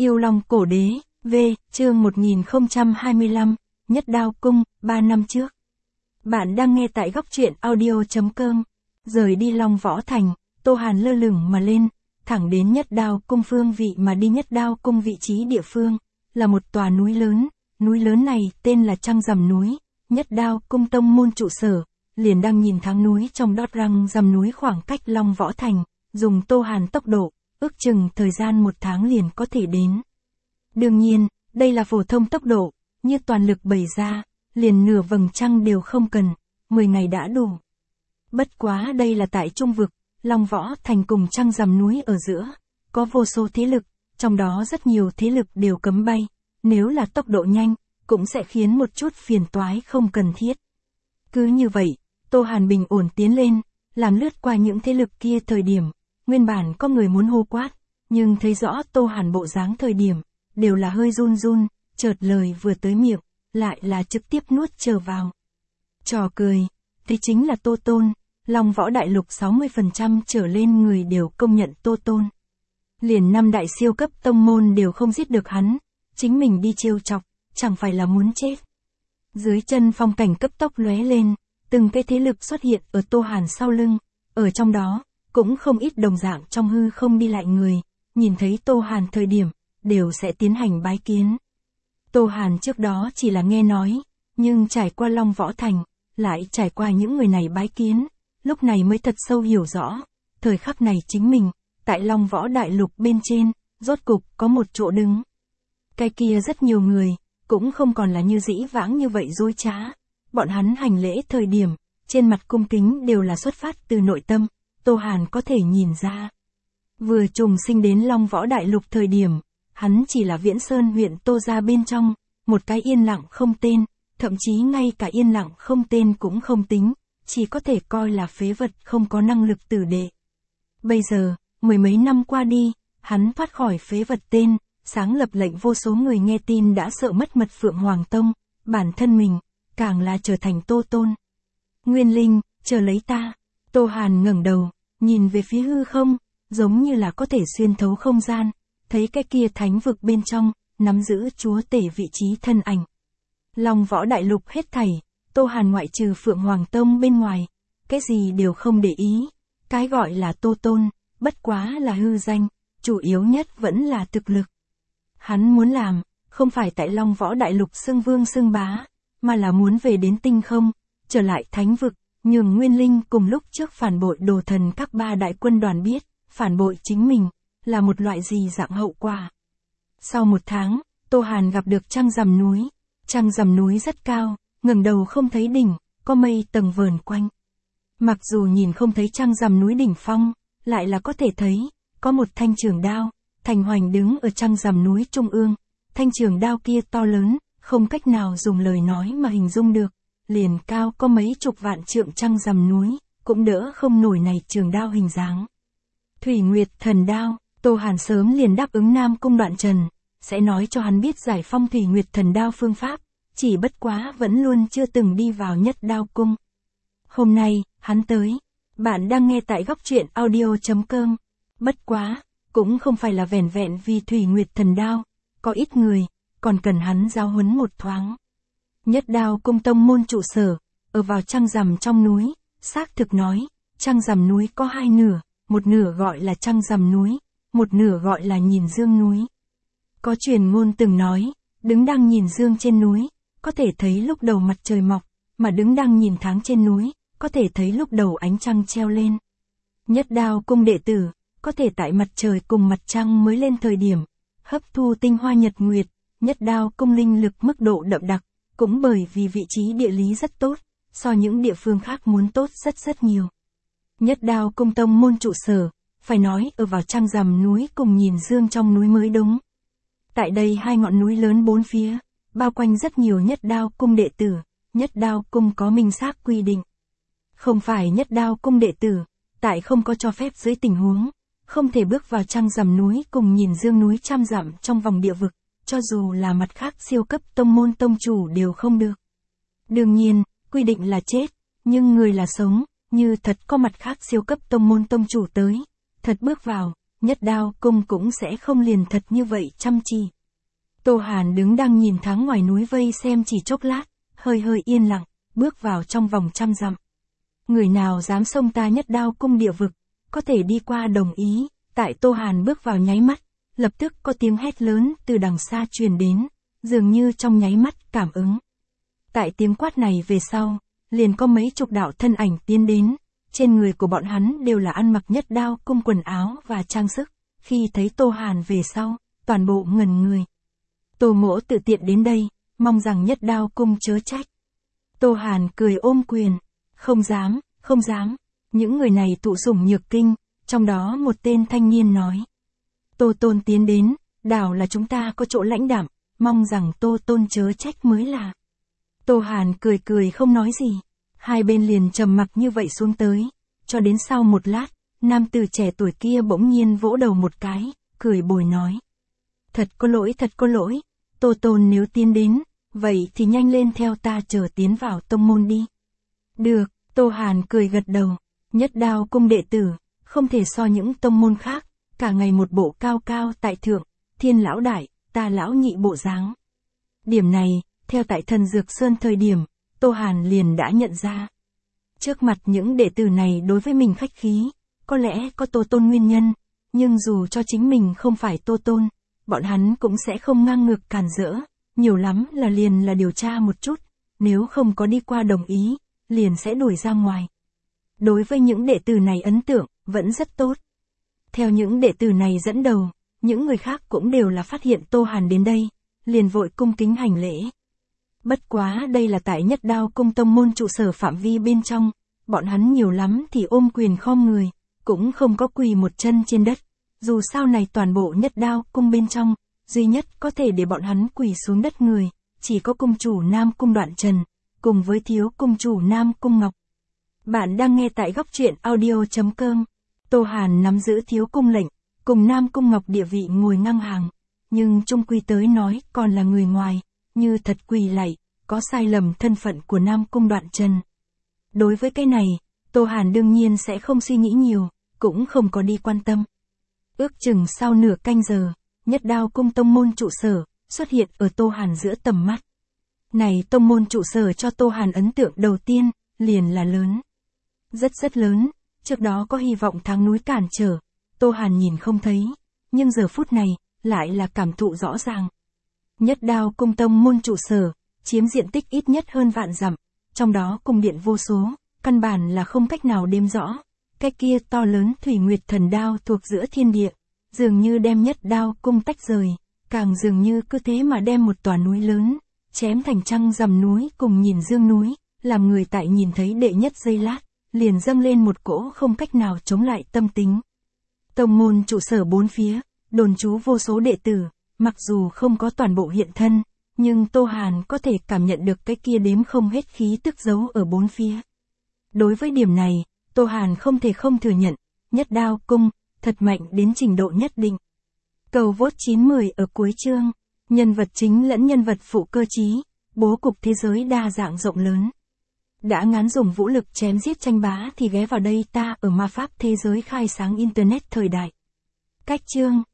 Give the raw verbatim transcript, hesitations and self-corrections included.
Yêu Long Cổ Đế, V, chương một nghìn không trăm hai mươi lăm, Nhất Đao Cung, ba năm trước. Bạn đang nghe tại góc truyện audio chấm com. Rời đi Long Võ Thành, Tô Hàn lơ lửng mà lên, thẳng đến Nhất Đao Cung phương vị mà đi. Nhất Đao Cung vị trí địa phương, là một tòa núi lớn, núi lớn này tên là Trăng Rằm Núi. Nhất Đao Cung tông môn trụ sở, liền đang nhìn tháng núi trong đót răng rằm núi khoảng cách Long Võ Thành, dùng Tô Hàn tốc độ, ước chừng thời gian một tháng liền có thể đến. Đương nhiên, đây là phổ thông tốc độ, như toàn lực bày ra, liền nửa vầng trăng đều không cần, mười ngày đã đủ. Bất quá đây là tại Trung Vực, Long Võ Thành cùng Trăng Rằm Núi ở giữa, có vô số thế lực, trong đó rất nhiều thế lực đều cấm bay, nếu là tốc độ nhanh, cũng sẽ khiến một chút phiền toái không cần thiết. Cứ như vậy, Tô Hàn bình ổn tiến lên, làm lướt qua những thế lực kia thời điểm, nguyên bản có người muốn hô quát, nhưng thấy rõ Tô Hàn bộ dáng thời điểm, đều là hơi run run, chợt lời vừa tới miệng, lại là trực tiếp nuốt trở vào. Trò cười, thế chính là Tô Tôn, Long Võ Đại Lục sáu mươi phần trăm trở lên người đều công nhận Tô Tôn. Liền năm đại siêu cấp tông môn đều không giết được hắn, chính mình đi trêu chọc, chẳng phải là muốn chết. Dưới chân phong cảnh cấp tốc lóe lên, từng cái thế lực xuất hiện ở Tô Hàn sau lưng, ở trong đó, cũng không ít đồng dạng trong hư không đi lại người, nhìn thấy Tô Hàn thời điểm, đều sẽ tiến hành bái kiến. Tô Hàn trước đó chỉ là nghe nói, nhưng trải qua Long Võ Thành, lại trải qua những người này bái kiến, lúc này mới thật sâu hiểu rõ, thời khắc này chính mình, tại Long Võ Đại Lục bên trên, rốt cục có một chỗ đứng. Cái kia rất nhiều người, cũng không còn là như dĩ vãng như vậy dối trá, bọn hắn hành lễ thời điểm, trên mặt cung kính đều là xuất phát từ nội tâm, Tô Hàn có thể nhìn ra. Vừa trùng sinh đến Long Võ Đại Lục thời điểm, hắn chỉ là Viễn Sơn huyện Tô gia bên trong, một cái yên lặng không tên, thậm chí ngay cả yên lặng không tên cũng không tính, chỉ có thể coi là phế vật không có năng lực tử đệ. Bây giờ, mười mấy năm qua đi, hắn thoát khỏi phế vật tên, sáng lập lệnh vô số người nghe tin đã sợ mất mật Phượng Hoàng Tông, bản thân mình, càng là trở thành Tô Tôn. Nguyên Linh, chờ lấy ta. Tô Hàn ngẩng đầu, nhìn về phía hư không, giống như là có thể xuyên thấu không gian, thấy cái kia thánh vực bên trong, nắm giữ chúa tể vị trí thân ảnh. Long Võ Đại Lục hết thảy, Tô Hàn ngoại trừ Phượng Hoàng Tông bên ngoài, cái gì đều không để ý, cái gọi là Tô Tôn, bất quá là hư danh, chủ yếu nhất vẫn là thực lực. Hắn muốn làm, không phải tại Long Võ Đại Lục xưng vương xưng bá, mà là muốn về đến tinh không, trở lại thánh vực, nhường Nguyên Linh cùng lúc trước phản bội Đồ Thần các ba đại quân đoàn biết, phản bội chính mình, là một loại gì dạng hậu quả. Sau một tháng, Tô Hàn gặp được Trăng Rằm Núi. Trăng Rằm Núi rất cao, ngẩng đầu không thấy đỉnh, có mây tầng vờn quanh. Mặc dù nhìn không thấy Trăng Rằm Núi đỉnh phong, lại là có thể thấy, có một thanh trường đao, thành hoành đứng ở Trăng Rằm Núi trung ương. Thanh trường đao kia to lớn, không cách nào dùng lời nói mà hình dung được, liền cao có mấy chục vạn trượng Trăng Rằm Núi, cũng đỡ không nổi này trường đao hình dáng. Thủy Nguyệt Thần Đao, Tô Hàn sớm liền đáp ứng Nam Cung Đoạn Trần, sẽ nói cho hắn biết giải phong Thủy Nguyệt Thần Đao phương pháp, chỉ bất quá vẫn luôn chưa từng đi vào Nhất Đao Cung. Hôm nay, hắn tới. Bạn đang nghe tại góc truyện audio chấm com. Bất quá, cũng không phải là vẻn vẹn vì Thủy Nguyệt Thần Đao, có ít người, còn cần hắn giáo huấn một thoáng. Nhất Đao Cung tông môn trụ sở, ở vào Trăng Rằm trong núi, xác thực nói, Trăng Rằm Núi có hai nửa, một nửa gọi là Trăng Rằm Núi, một nửa gọi là Nhìn Dương Núi. Có truyền ngôn từng nói, đứng đang nhìn dương trên núi, có thể thấy lúc đầu mặt trời mọc, mà đứng đang nhìn tháng trên núi, có thể thấy lúc đầu ánh trăng treo lên. Nhất Đao Cung đệ tử, có thể tại mặt trời cùng mặt trăng mới lên thời điểm, hấp thu tinh hoa nhật nguyệt. Nhất Đao Cung linh lực mức độ đậm đặc, cũng bởi vì vị trí địa lý rất tốt, so những địa phương khác muốn tốt rất rất nhiều. Nhất Đao Cung tông môn trụ sở, phải nói ở vào Trăng Rằm Núi cùng Nhìn Dương trong núi mới đúng. Tại đây hai ngọn núi lớn bốn phía, bao quanh rất nhiều Nhất Đao Cung đệ tử, Nhất Đao Cung có minh xác quy định. Không phải Nhất Đao Cung đệ tử, tại không có cho phép dưới tình huống, không thể bước vào Trăng Rằm Núi cùng Nhìn Dương núi trăm dặm trong vòng địa vực, cho dù là mặt khác siêu cấp tông môn tông chủ đều không được. Đương nhiên, quy định là chết, nhưng người là sống, như thật có mặt khác siêu cấp tông môn tông chủ tới, thật bước vào, Nhất Đao Cung cũng sẽ không liền thật như vậy chăm chỉ. Tô Hàn đứng đang nhìn tháng ngoài núi vây xem chỉ chốc lát, hơi hơi yên lặng, bước vào trong vòng trăm dặm. Người nào dám xông ta Nhất Đao Cung địa vực, có thể đi qua đồng ý. Tại Tô Hàn bước vào nháy mắt, lập tức có tiếng hét lớn từ đằng xa truyền đến, dường như trong nháy mắt cảm ứng. Tại tiếng quát này về sau, liền có mấy chục đạo thân ảnh tiến đến, trên người của bọn hắn đều là ăn mặc Nhất Đao Cung quần áo và trang sức, khi thấy Tô Hàn về sau, toàn bộ ngẩn người. Tô Mỗ tự tiện đến đây, mong rằng Nhất Đao Cung chớ trách. Tô Hàn cười ôm quyền, không dám, không dám, những người này tụ sủng nhược kinh, trong đó một tên thanh niên nói. Tô Tôn tiến đến, đảo là chúng ta có chỗ lãnh đạm, mong rằng Tô Tôn chớ trách mới là. Tô Hàn cười cười không nói gì, hai bên liền trầm mặc như vậy xuống tới, cho đến sau một lát, nam tử trẻ tuổi kia bỗng nhiên vỗ đầu một cái, cười bồi nói. Thật có lỗi, thật có lỗi, Tô Tôn nếu tiến đến, vậy thì nhanh lên theo ta chờ tiến vào tông môn đi. Được, Tô Hàn cười gật đầu, Nhất Đao Cung đệ tử, không thể so những tông môn khác, cả ngày một bộ cao cao tại thượng, thiên lão đại, ta lão nhị bộ dáng. Điểm này, theo tại Thần Dược Sơn thời điểm, Tô Hàn liền đã nhận ra. Trước mặt những đệ tử này đối với mình khách khí, có lẽ có Tô Tôn nguyên nhân, nhưng dù cho chính mình không phải Tô Tôn, bọn hắn cũng sẽ không ngang ngược càn rỡ, nhiều lắm là liền là điều tra một chút, nếu không có đi qua đồng ý, liền sẽ đuổi ra ngoài. Đối với những đệ tử này ấn tượng, vẫn rất tốt. Theo những đệ tử này dẫn đầu, những người khác cũng đều là phát hiện Tô Hàn đến đây, liền vội cung kính hành lễ. Bất quá đây là tại Nhất Đao Cung tông môn trụ sở phạm vi bên trong, bọn hắn nhiều lắm thì ôm quyền khom người, cũng không có quỳ một chân trên đất, dù sao này toàn bộ Nhất Đao Cung bên trong, duy nhất có thể để bọn hắn quỳ xuống đất người, chỉ có cung chủ Nam Cung Đoạn Trần, cùng với thiếu cung chủ Nam Cung Ngọc. Bạn đang nghe tại góc truyện audio chấm com. Tô Hàn nắm giữ thiếu cung lệnh, cùng Nam Cung Ngọc địa vị ngồi ngang hàng, nhưng chung quy tới nói còn là người ngoài, như thật quỳ lạy, có sai lầm thân phận của Nam Cung Đoạn Trần. Đối với cái này, Tô Hàn đương nhiên sẽ không suy nghĩ nhiều, cũng không có đi quan tâm. Ước chừng sau nửa canh giờ, Nhất Đao Cung tông môn trụ sở, xuất hiện ở Tô Hàn giữa tầm mắt. Này tông môn trụ sở cho Tô Hàn ấn tượng đầu tiên, liền là lớn. Rất rất lớn, trước đó có hy vọng tháng núi cản trở, Tô Hàn nhìn không thấy, nhưng giờ phút này, lại là cảm thụ rõ ràng. Nhất Đao Cung tông môn trụ sở, chiếm diện tích ít nhất hơn vạn dặm, trong đó cung điện vô số, căn bản là không cách nào đếm rõ. Cái kia to lớn Thủy Nguyệt Thần Đao thuộc giữa thiên địa, dường như đem Nhất Đao Cung tách rời, càng dường như cứ thế mà đem một tòa núi lớn, chém thành trăng rằm núi cùng nhìn dương núi, làm người tại nhìn thấy đệ nhất giây lát, liền dâng lên một cỗ không cách nào chống lại tâm tính. Tông môn trụ sở bốn phía, đồn trú vô số đệ tử, mặc dù không có toàn bộ hiện thân, nhưng Tô Hàn có thể cảm nhận được cái kia đếm không hết khí tức giấu ở bốn phía. Đối với điểm này, Tô Hàn không thể không thừa nhận, Nhất Đao Cung, thật mạnh đến trình độ nhất định. Cầu vote chín mười ở cuối chương, nhân vật chính lẫn nhân vật phụ cơ trí, bố cục thế giới đa dạng rộng lớn. Đã ngán dùng vũ lực chém giết tranh bá thì ghé vào đây ta ở ma pháp thế giới khai sáng Internet thời đại. Cách chương